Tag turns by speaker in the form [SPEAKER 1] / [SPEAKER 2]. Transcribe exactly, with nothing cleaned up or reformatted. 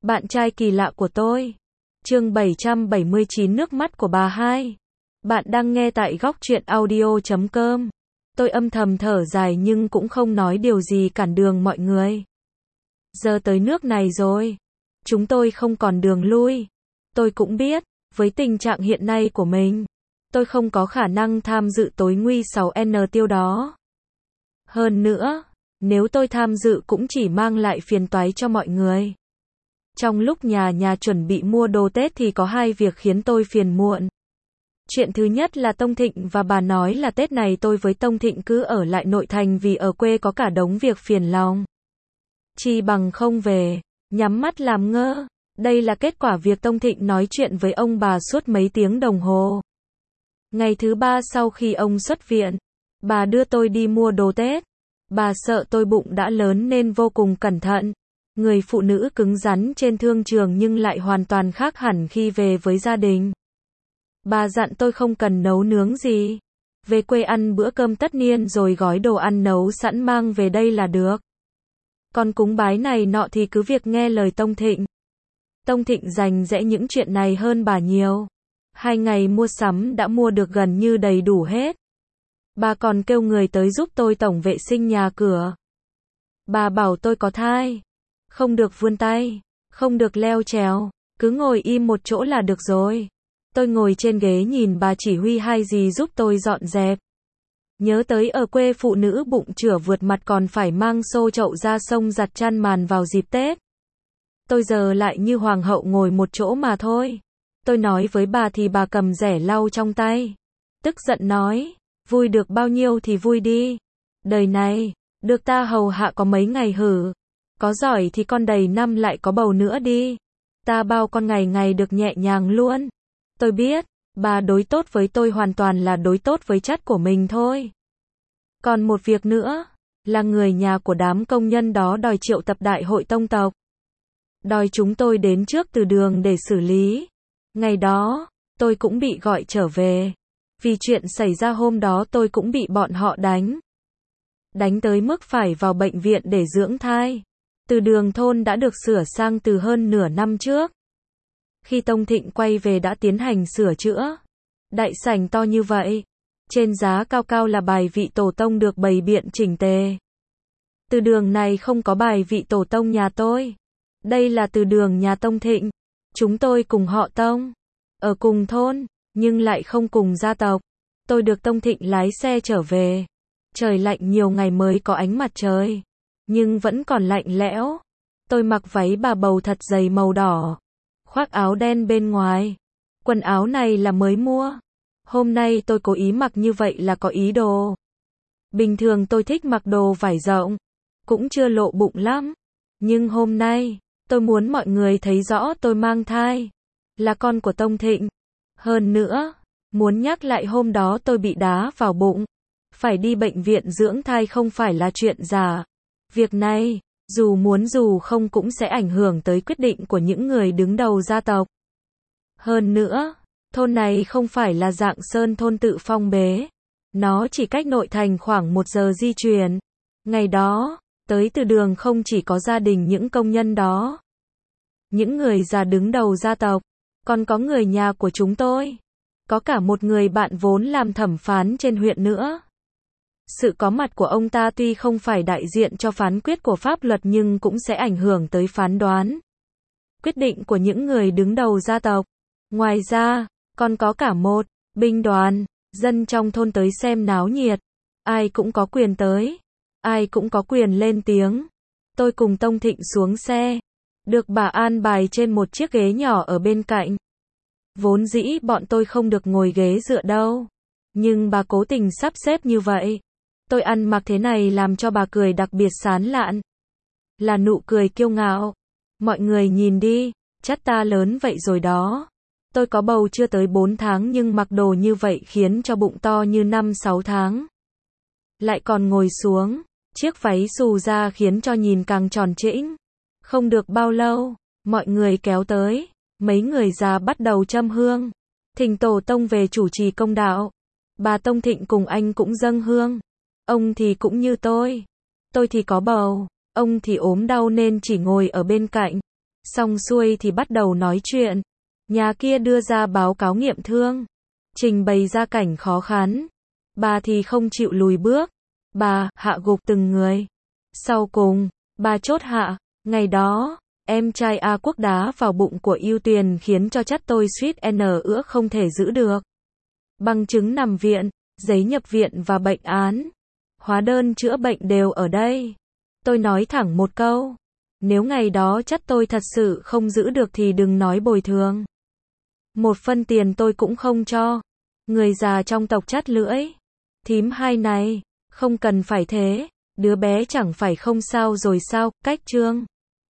[SPEAKER 1] Bạn trai kỳ lạ của tôi. Chương bảy trăm bảy mươi chín Nước mắt của bà hai. Bạn đang nghe tại góc truyện audio chấm com. Tôi âm thầm thở dài nhưng cũng không nói điều gì cản đường mọi người. Giờ tới nước này rồi. Chúng tôi không còn đường lui. Tôi cũng biết, với tình trạng hiện nay của mình, tôi không có khả năng tham dự tối nguy sáu N tiêu đó. Hơn nữa, nếu tôi tham dự cũng chỉ mang lại phiền toái cho mọi người. Trong lúc nhà nhà chuẩn bị mua đồ Tết thì có hai việc khiến tôi phiền muộn. Chuyện thứ nhất là Tông Thịnh và bà nói là Tết này tôi với Tông Thịnh cứ ở lại nội thành vì ở quê có cả đống việc phiền lòng. Chi bằng không về, nhắm mắt làm ngơ. Đây là kết quả việc Tông Thịnh nói chuyện với ông bà suốt mấy tiếng đồng hồ. Ngày thứ ba sau khi ông xuất viện, bà đưa tôi đi mua đồ Tết. Bà sợ tôi bụng đã lớn nên vô cùng cẩn thận. Người phụ nữ cứng rắn trên thương trường nhưng lại hoàn toàn khác hẳn khi về với gia đình. Bà dặn tôi không cần nấu nướng gì. Về quê ăn bữa cơm tất niên rồi gói đồ ăn nấu sẵn mang về đây là được. Còn cúng bái này nọ thì cứ việc nghe lời Tông Thịnh. Tông Thịnh rành rẽ những chuyện này hơn bà nhiều. Hai ngày mua sắm đã mua được gần như đầy đủ hết. Bà còn kêu người tới giúp tôi tổng vệ sinh nhà cửa. Bà bảo tôi có thai. Không được vươn tay, không được leo trèo, cứ ngồi im một chỗ là được rồi. Tôi ngồi trên ghế nhìn bà chỉ huy hai dì giúp tôi dọn dẹp. Nhớ tới ở quê phụ nữ bụng chửa vượt mặt còn phải mang xô chậu ra sông giặt chăn màn vào dịp Tết. Tôi giờ lại như hoàng hậu ngồi một chỗ mà thôi. Tôi nói với bà thì bà cầm rẻ lau trong tay. Tức giận nói, vui được bao nhiêu thì vui đi. Đời này, được ta hầu hạ có mấy ngày hử. Có giỏi thì con đầy năm lại có bầu nữa đi. Ta bao con ngày ngày được nhẹ nhàng luôn. Tôi biết, bà đối tốt với tôi hoàn toàn là đối tốt với chất của mình thôi. Còn một việc nữa, là người nhà của đám công nhân đó đòi triệu tập đại hội tông tộc. Đòi chúng tôi đến trước từ đường để xử lý. Ngày đó, tôi cũng bị gọi trở về. Vì chuyện xảy ra hôm đó tôi cũng bị bọn họ đánh. Đánh tới mức phải vào bệnh viện để dưỡng thai. Từ đường thôn đã được sửa sang từ hơn nửa năm trước. Khi Tông Thịnh quay về đã tiến hành sửa chữa. Đại sảnh to như vậy. Trên giá cao cao là bài vị tổ tông được bày biện chỉnh tề. Từ đường này không có bài vị tổ tông nhà tôi. Đây là từ đường nhà Tông Thịnh. Chúng tôi cùng họ Tông. Ở cùng thôn, nhưng lại không cùng gia tộc. Tôi được Tông Thịnh lái xe trở về. Trời lạnh nhiều ngày mới có ánh mặt trời. Nhưng vẫn còn lạnh lẽo. Tôi mặc váy bà bầu thật dày màu đỏ. Khoác áo đen bên ngoài. Quần áo này là mới mua. Hôm nay tôi cố ý mặc như vậy là có ý đồ. Bình thường tôi thích mặc đồ vải rộng. Cũng chưa lộ bụng lắm. Nhưng hôm nay, tôi muốn mọi người thấy rõ tôi mang thai. Là con của Tông Thịnh. Hơn nữa, muốn nhắc lại hôm đó tôi bị đá vào bụng. Phải đi bệnh viện dưỡng thai không phải là chuyện giả. Việc này, dù muốn dù không cũng sẽ ảnh hưởng tới quyết định của những người đứng đầu gia tộc. Hơn nữa, thôn này không phải là dạng sơn thôn tự phong bế. Nó chỉ cách nội thành khoảng một giờ di chuyển. Ngày đó, tới từ đường không chỉ có gia đình những công nhân đó. Những người già đứng đầu gia tộc, còn có người nhà của chúng tôi. Có cả một người bạn vốn làm thẩm phán trên huyện nữa. Sự có mặt của ông ta tuy không phải đại diện cho phán quyết của pháp luật nhưng cũng sẽ ảnh hưởng tới phán đoán. Quyết định của những người đứng đầu gia tộc. Ngoài ra, còn có cả một binh đoàn, dân trong thôn tới xem náo nhiệt. Ai cũng có quyền tới. Ai cũng có quyền lên tiếng. Tôi cùng Tông Thịnh xuống xe. Được bà an bài trên một chiếc ghế nhỏ ở bên cạnh. Vốn dĩ bọn tôi không được ngồi ghế dựa đâu. Nhưng bà cố tình sắp xếp như vậy. Tôi ăn mặc thế này làm cho bà cười đặc biệt sán lạn. Là nụ cười kiêu ngạo. Mọi người nhìn đi, chắc ta lớn vậy rồi đó. Tôi có bầu chưa tới bốn tháng nhưng mặc đồ như vậy khiến cho bụng to như năm sáu tháng. Lại còn ngồi xuống, chiếc váy xù ra khiến cho nhìn càng tròn trĩnh. Không được bao lâu, mọi người kéo tới. Mấy người già bắt đầu châm hương. Thỉnh tổ tông về chủ trì công đạo. Bà Tông Thịnh cùng anh cũng dâng hương. Ông thì cũng như tôi. Tôi thì có bầu. Ông thì ốm đau nên chỉ ngồi ở bên cạnh. Xong xuôi thì bắt đầu nói chuyện. Nhà kia đưa ra báo cáo nghiệm thương. Trình bày ra cảnh khó khăn. Bà thì không chịu lùi bước. Bà hạ gục từng người. Sau cùng, bà chốt hạ. Ngày đó, em trai A Quốc đá vào bụng của Ưu Tuyền khiến cho chắc tôi suýt n nữa không thể giữ được. Bằng chứng nằm viện, giấy nhập viện và bệnh án. Hóa đơn chữa bệnh đều ở đây. Tôi nói thẳng một câu. Nếu ngày đó chắc tôi thật sự không giữ được thì đừng nói bồi thường. Một phân tiền tôi cũng không cho. Người già trong tộc chắt lưỡi. Thím hai này, không cần phải thế. Đứa bé chẳng phải không sao rồi sao, cách trương.